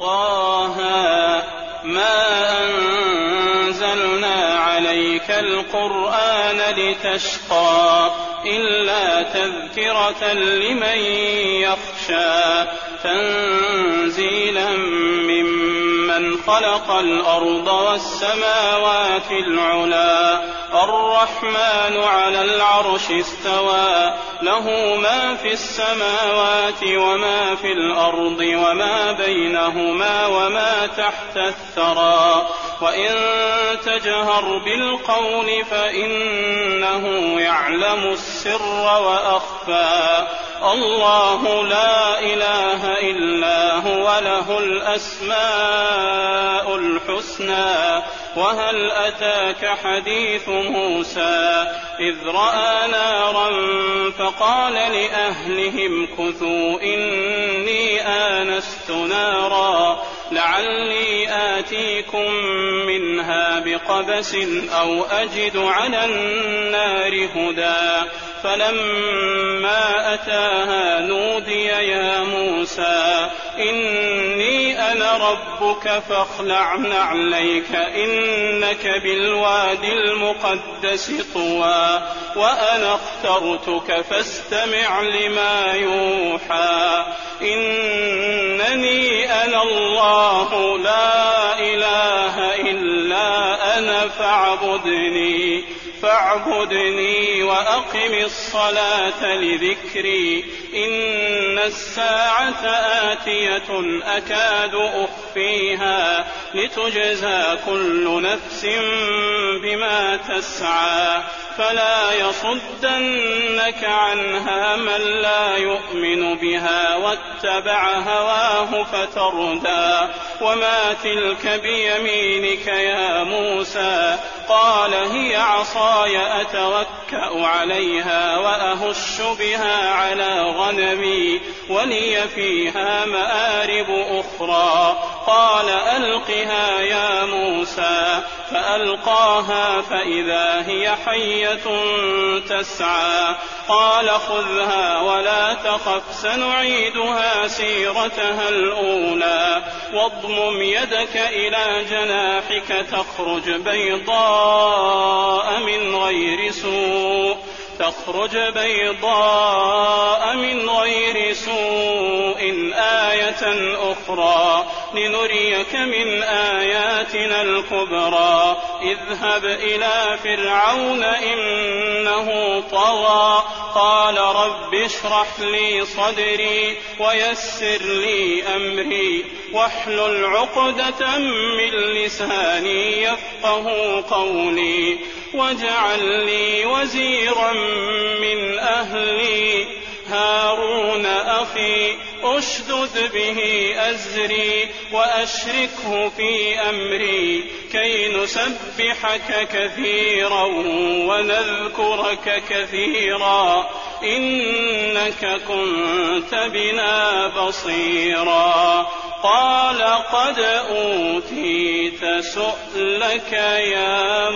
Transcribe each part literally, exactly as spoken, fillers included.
طه ما أنزلنا عليك القرآن لتشقى إلا تذكرة لمن يخشى تنزيلا ممن خلق الأرض والسماوات العلى الرحمن على العرش استوى له ما في السماوات وما في الأرض وما بينهما وما تحت الثرى وإن تجهر بالقول فإنه يعلم السر وأخفى الله لا إله إلا هو له الأسماء الحسنى وهل أتاك حديث موسى إذ رأى نارا فقال لأهلهم كثوا إني آنست نارا لعلي آتيكم منها بقبس أو أجد على النار هدى فلما أتاها نودي يا موسى إني أنا ربك فاخلع نعليك إنك بالوادي المقدس طوى وأنا اخترتك فاستمع لما يوحى إنني أنا الله لا إله إلا أنا فاعبدني فاعبدني وأقم الصلاة لذكري إن الساعة آتية أكاد أخفيها لتجزى كل نفس بما تسعى فلا يصدنك عنها من لا يؤمن بها واتبع هواه فتردى وما تلك بيمينك يا موسى قال هي عصاي أتوكأ عليها وأهش بها على غنمي ولي فيها مآرب أخرى قال ألقها يا موسى فألقاها فإذا هي حية تسعى قال خذها ولا تخف سنعيدها سيرتها الأولى واضمم يدك إلى جناحك تخرج بيضاء من غير سوء تخرج بيضاء من غير سوء آية أخرى لنريك من آياتنا الكبرى اذهب إلى فرعون إنه طغى قال رب اشرح لي صدري ويسر لي أمري واحلل عقدة من لساني يفقه قولي واجعل لي وزيرا من أهلي هارون أخي أشدد به أزري وأشركه في أمري كي نسبحك كثيرا ونذكرك كثيرا إنك كنت بنا بصيرا قال قد أوتيت سؤلك يا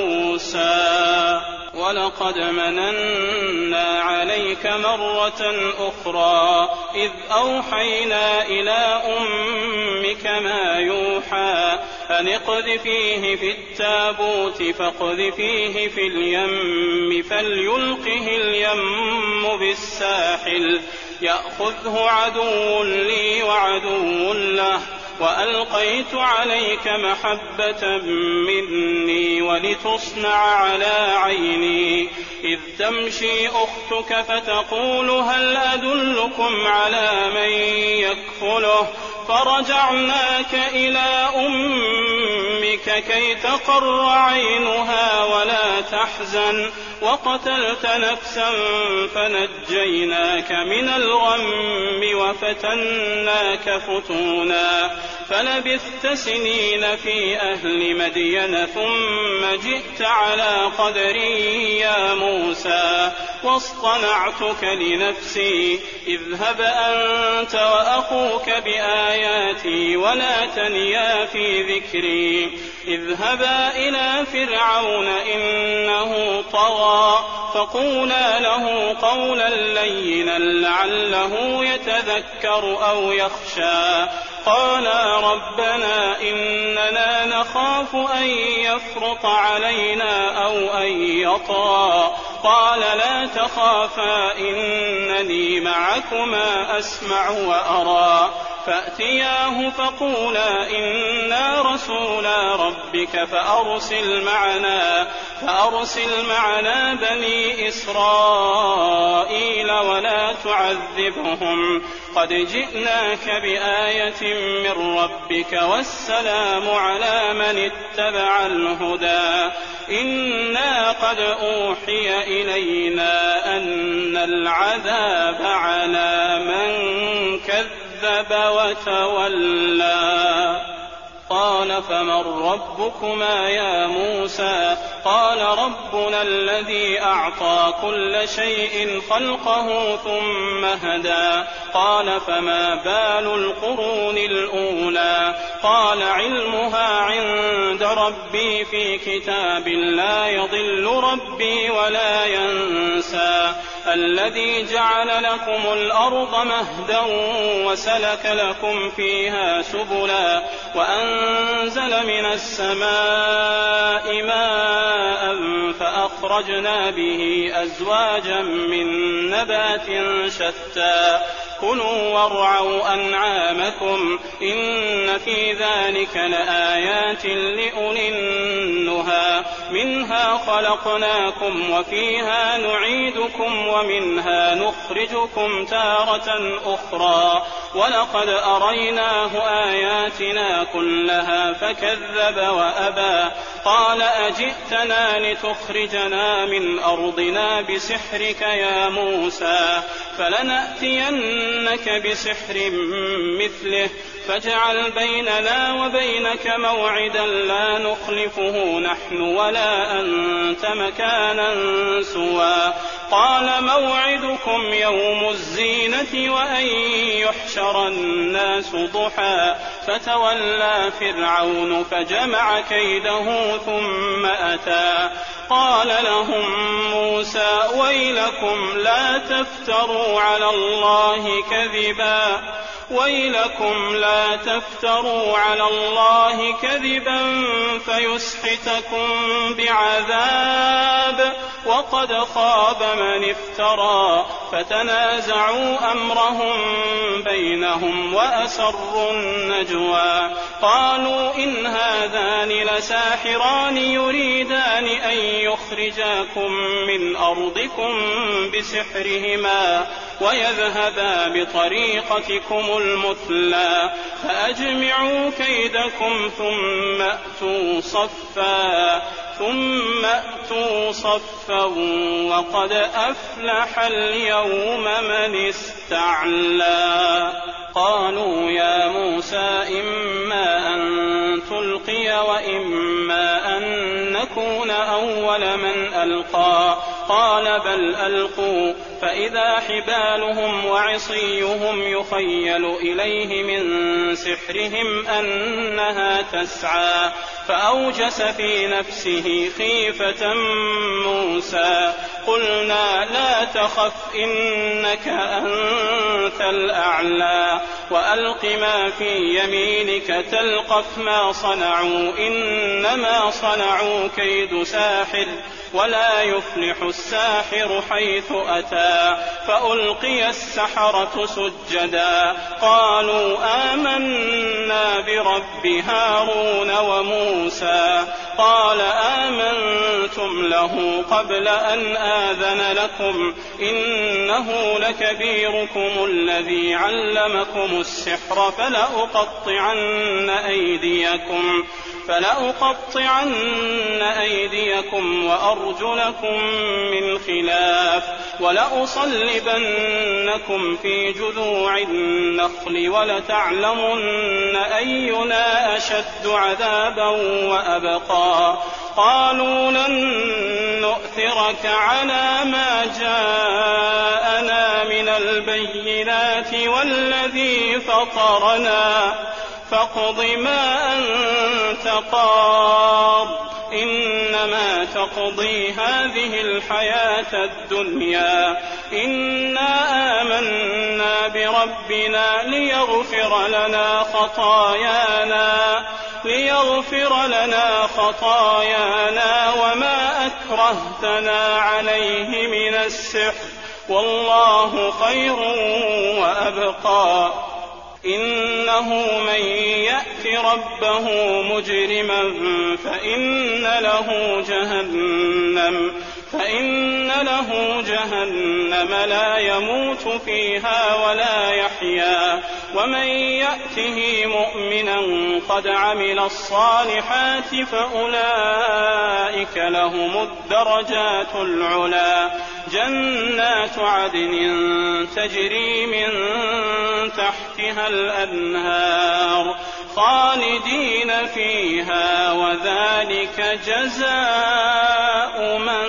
موسى ولقد مننا عليك مرة أخرى إذ أوحينا إلى أمك ما يوحى أن اقذفيه في التابوت فاقذفيه في اليم فليلقه اليم بالساحل يأخذه عدو لي وعدو له وألقيت عليك محبة مني ولتصنع على عيني إذ تمشي أختك فتقول هل أدلكم على من يكفله فرجعناك إلى أمك كي تقر عينها ولا تحزن وقتلت نفسا فنجيناك من الغم وفتناك فتونا فلبثت سنين في أهل مدين ثم جئت على قدري يا موسى واصطنعتك لنفسي اذهب أنت وأخوك بآياتي ولا تنيا في ذكري اذهبا إلى فرعون إنه طغى فقولا له قولا لينا لعله يتذكر أو يخشى قالا ربنا إننا نخاف أن يفرط علينا أو أن يطغى قال لا تخافا إنني معكما أسمع وأرى فأتياه فقولا إنا رسولا ربك فأرسل معنا, فأرسل معنا بني إسرائيل ولا تعذبهم قد جئناك بآية من ربك والسلام على من اتبع الهدى إنا قد أوحي إلينا أن العذاب على من كذب وتولى قال فمن ربكما يا موسى قال ربنا الذي أعطى كل شيء خلقه ثم هدى قال فما بال القرون الأولى قال علمها عند ربي في كتاب لا يضل ربي ولا ينسى الذي جعل لكم الأرض مهدا وسلك لكم فيها سبلا وأنزل من السماء ماء فأخرجنا به أزواجا من نبات شتى كلوا وارعوا أنعامكم إن في ذلك لآيات لأولي النهى منها خلقناكم وفيها نعيدكم ومنها نخرجكم تارة أخرى ولقد أريناه آياتنا كلها فكذب وأبى قال أجئتنا لتخرجنا من أرضنا بسحرك يا موسى فلنأتينك بسحر مثله فاجعل بيننا وبينك موعدا لا نخلفه نحن ولا أنت مكانا سوى قال موعدكم يوم الزينة وأن يحشر الناس ضحى فتولى فرعون فجمع كيده ثم أتى قال لهم موسى ويلكم لا تفتروا على الله كذبا ويلكم لا تفتروا على الله كذبا فيسحتكم بعذاب وقد خاب من افترى فتنازعوا أمرهم بينهم وأسروا النجوى قالوا إن هذان لساحران يريدان أن يخرجاكم من أرضكم بسحرهما ويذهبا بطريقتكم المثلى فأجمعوا كيدكم ثم أتوا صفا ثم أتوا صفا وقد أفلح اليوم من استعلى قالوا يا موسى إما أن تلقي وإما أن نكون أول من ألقى قال بل ألقوا فإذا حبالهم وعصيهم يخيل إليه من سحرهم أنها تسعى فأوجس في نفسه خيفة موسى قلنا لا تخف إنك أنت الأعلى وألق ما في يمينك تلقف ما صنعوا إنما صنعوا كيد ساحر ولا يفلح الساحر حيث أتى فألقي السحرة سجدا قالوا آمنا برب هارون وموسى قال آمنتم له قبل أن آذن لكم إنه لكبيركم الذي علمكم السحر فلأقطعن أيديكم فلأقطعن أيديكم وأرجلكم من خلاف ولأصلبنكم في جذوع النخل ولتعلمن أينا أشد عذابا وأبقى قالوا لن نؤثرك على ما جاءنا من البينات والذي فطرنا فاقض ما أنت قاض إنما تقضي هذه الحياة الدنيا إنا آمنا بربنا ليغفر لنا خطايانا ليغفر لنا خطايانا وما أكرهتنا عليه من السحر والله خير وأبقى. إنه من يأت ربه مجرما فإن له جهنم فإن له جهنم لا يموت فيها ولا يحيا ومن يأته مؤمنا قد عمل الصالحات فأولئك لهم الدرجات العلى جنات عدن تجري من تحتها الأنهار خالدين فيها وذلك جزاء من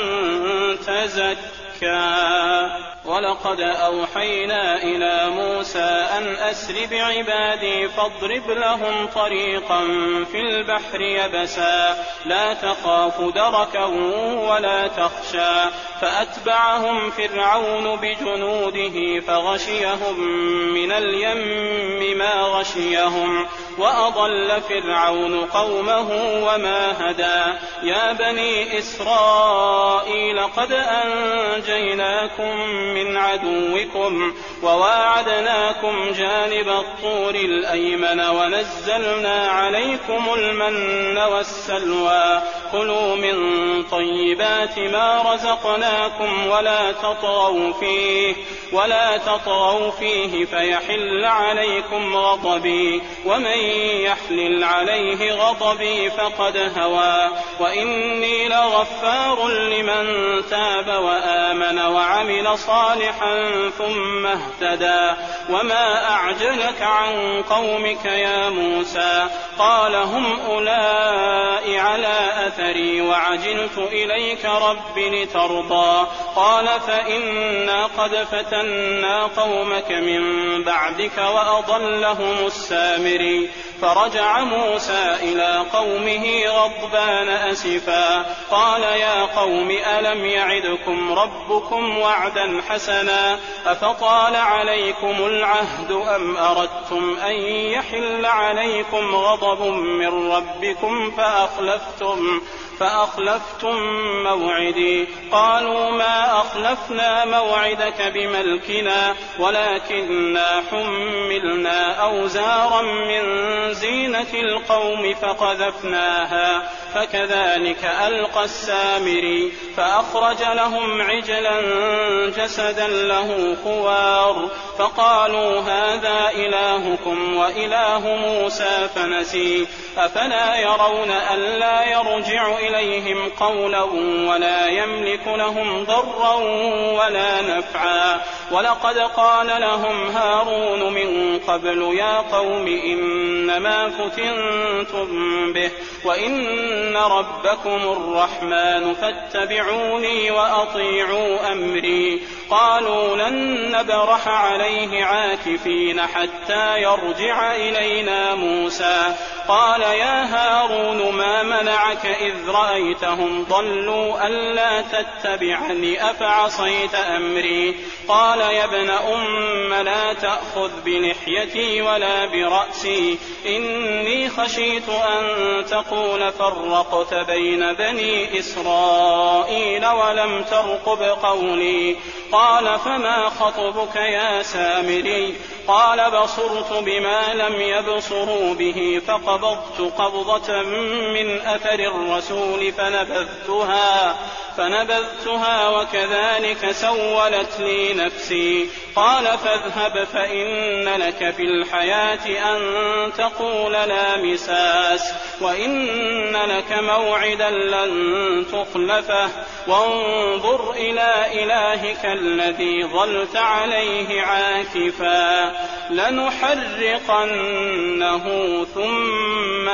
تزكى. ولقد أوحينا إلى موسى أن أسر بعبادي فاضرب لهم طريقا في البحر يبسا لا تخاف دركا ولا تخشى فأتبعهم فرعون بجنوده فغشيهم من اليم ما غشيهم وأضل فرعون قومه وما هدى. يا بني إسرائيل قد أنجيناكم من عدوكم وواعدناكم جانب الطور الأيمن ونزلنا عليكم المن والسلوى كلوا من طيبات ما رزقناكم ولا تطغوا فيه ولا تطغوا فيه فيحل عليكم غضبي ومن يحلل عليه غضبي فقد هوى وإني لغفار لمن تاب وآمن وعمل صالحا ثم اهتدى. وما أعجلك عن قومك يا موسى قال هم أولئك على أثري وعجلت إليك رب لترضى قال فإنا قد فتنا قومك من بعدك وأضلهم السامري. فرجع موسى إلى قومه غضبان أسفا قال يا قوم ألم يعدكم ربكم وعدا حسنا أفطال عليكم العهد أم أردتم أن يحل عليكم غضب من ربكم فأخلفتم فأخلفتم موعدي. قالوا ما أخلفنا موعدك بملكنا ولكننا حملنا أوزارا من زينة القوم فقذفناها فكذلك ألقى السامري فأخرج لهم عجلا جسدا له خوار فقالوا هذا إلهكم وإله موسى فنسي أفلا يرون ألا يرجع إليهم قولا ولا يملك لهم ضرا ولا نفعا. ولقد قال لهم هارون من قبل يا قوم إنما فتنتم به وإن ربكم الرحمن فاتبعوني وأطيعوا أمري. قالوا لن نبرح عليه عاكفين حتى يرجع إلينا موسى. قال يا هارون ما منعك إذ رأيتهم ضلوا ألا تتبعني أفعصيت أمري. قال يا ابن أم لا تأخذ بلحيتي ولا برأسي إني خشيت أن تقول فرقت بين بني إسرائيل ولم ترقب قولي. قال فما خطبك يا سامري؟ قال بصرت بما لم يبصروا به فقبضت قبضة من أثر الرسول فنبذتها فنبذتها وكذلك سولت لي نفسي. قال فاذهب فإن لك في الحياة أن تقول لا مساس وإن لك موعدا لن تخلفه وانظر إلى إلهك الذي ظلت عليه عاكفا لنحرقنه ثم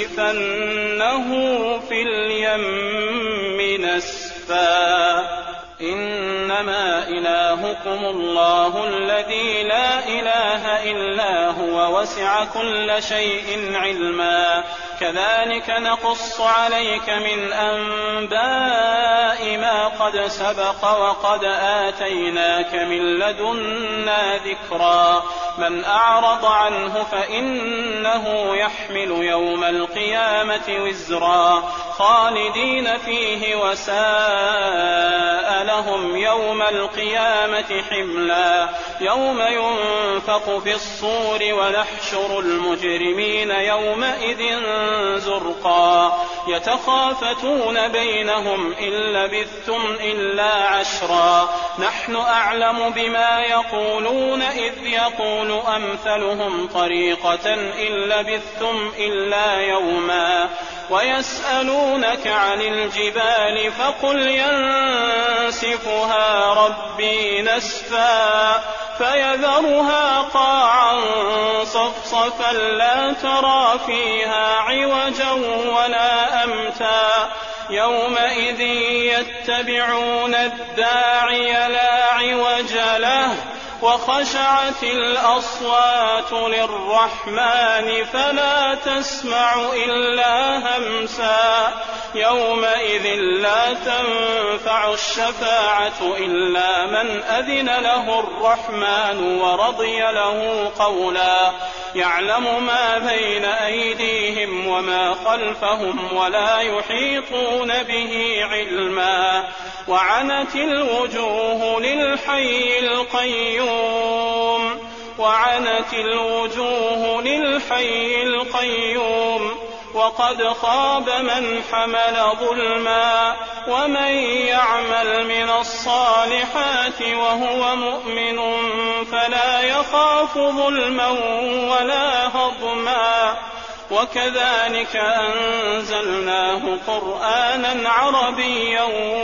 لننسفنه في اليم نسفا. إنما إلهكم الله الذي لا إله إلا هو وسع كل شيء علما كذلك نقص عليك من أنباء ما قد سبق وقد آتيناك من لدنا ذكرا من أعرض عنه فإنه يحمل يوم القيامة وزرا خالدين فيه وساء لهم يوم القيامة حملا يوم ينفخ في الصور ونحشر المجرمين يومئذ زرقا يتخافتون بينهم إن لبثتم إلا عشرا نحن أعلم بما يقولون إذ يقول أمثلهم طريقة إن لبثتم إلا يوما ويسألونك عن الجبال فقل ينسفها ربي نسفا فيذرها قاعا صفصفا لا ترى فيها عوجا ولا أمتا يومئذ يتبعون الداعي لا عوج له وخشعت الأصوات للرحمن فلا تسمع إلا همسا يومئذ لا تنفع الشفاعة إلا من أذن له الرحمن ورضي له قولا يعلم ما بين أيديهم وما خلفهم ولا يحيطون به علما وعنت الوجوه للحي القيوم وعنت الوجوه للحي القيوم وقد خاب من حمل ظلما ومن يعمل من الصالحات وهو مؤمن فلا يخاف ظلما ولا هضما وكذلك أنزلناه قرآنا عربيا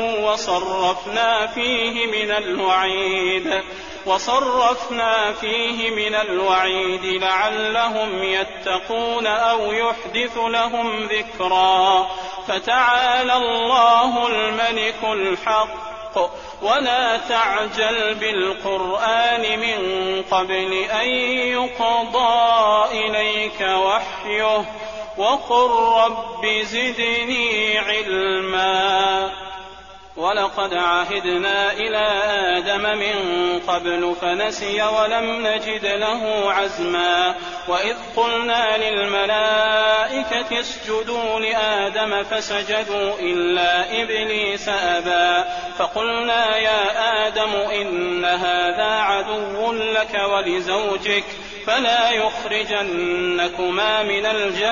وصرفنا فيه من الوعيد وصرفنا فيه من الوعيد لعلهم يتقون أو يحدث لهم ذكرا فتعالى الله الملك الحق ولا تعجل بالقرآن من قبل أن يقضى إليك وحيه وقل رب زدني علما ولقد عهدنا إلى آدم من قبل فنسي ولم نجد له عزما وإذ قلنا للملائكة اسجدوا لآدم فسجدوا إلا إبليس أبى فقلنا يا آدم إن هذا عدو لك ولزوجك فلا يخرجنكما من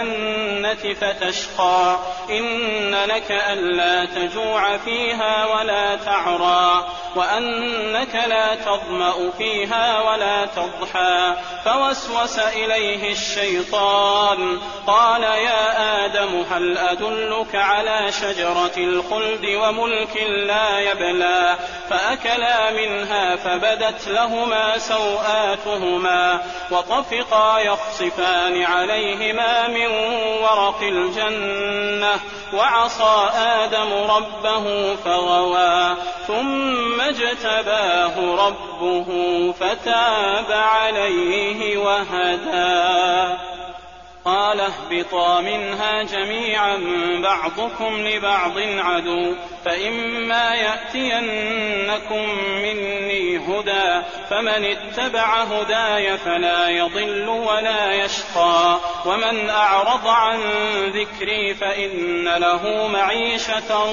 الجنة فتشقى إن لك ألا تجوع فيها ولا تعرى وأنك لا تظمأ فيها ولا تضحى فوسوس إليه الشيطان قال يا آدم هل أدلك على شجرة الخلد وملك لا يبلى فأكلا منها فبدت لهما سوآتهما وطفقا يخصفان عليهما من ورق الجنة وعصى آدم ربه فغوى ثم اجتباه ربه فتاب عليه وهدى قال اهبطا منها جميعا بعضكم لبعض عدو فإما يأتينكم مني هدى فمن اتبع هداي فلا يضل ولا يشقى ومن أعرض عن ذكري فإن له معيشة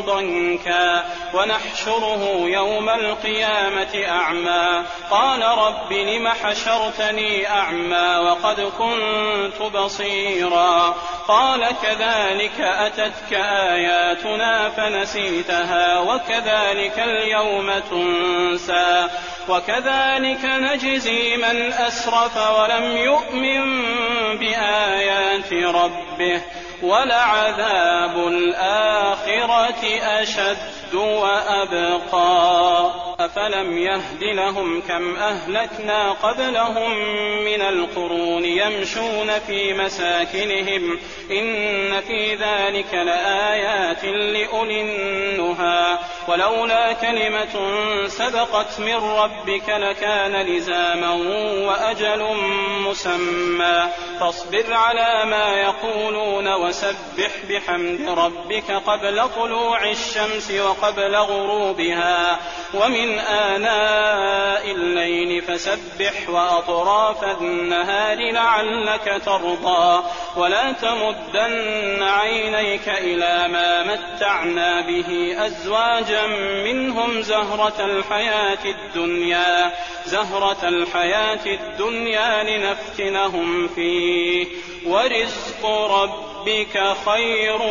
ضنكا ونحشره يوم القيامة أعمى قال رب لم حشرتني أعمى وقد كنت بصيرا قال كذلك أتتك آياتنا فنسيتها وكذلك اليوم تنسى وكذلك نجزي من أسرف ولم يؤمن بآيات ربه ولعذاب الآخرة أشد وأبقى أفلم يهد لهم كم أهلكنا قبلهم من القرون يمشون في مساكنهم إن في ذلك لآيات لأولي النهى ولولا كلمة سبقت من ربك لكان لزاما وأجل مسمى فاصبر على ما يقولون وسبح بحمد ربك قبل طلوع الشمس وقبل غروبها ومن آناء الليل فسبح وأطراف النهار لعلك ترضى ولا تمدن عينيك إلى ما متعنا به أزواجا منهم زهرة الحياة الدنيا زهرة الحياة الدنيا لنفتنهم فيه ورزق ربك خير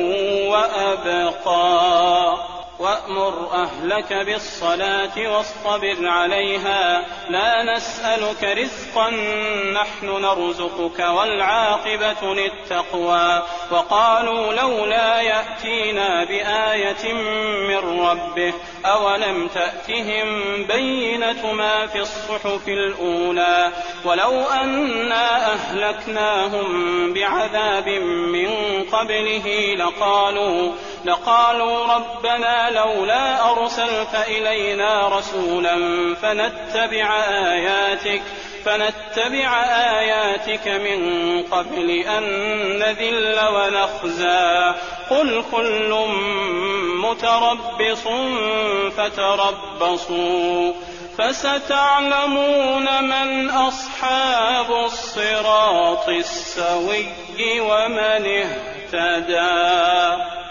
وأبقى وأمر أهلك بالصلاة واصطبر عليها لا نسألك رزقا نحن نرزقك والعاقبة للتقوى وقالوا لولا يأتينا بآية من ربه أولم تأتهم بينة ما في الصحف الأولى ولو أنا أهلكناهم بعذاب من قبله لقالوا لقالوا ربنا لولا أرسلت إلينا رسولا فنتبع آياتك فنتبع آياتك من قبل أن نذل ونخزى قل كل متربص فتربصوا فستعلمون من أصحاب الصراط السوي ومن اهتدى.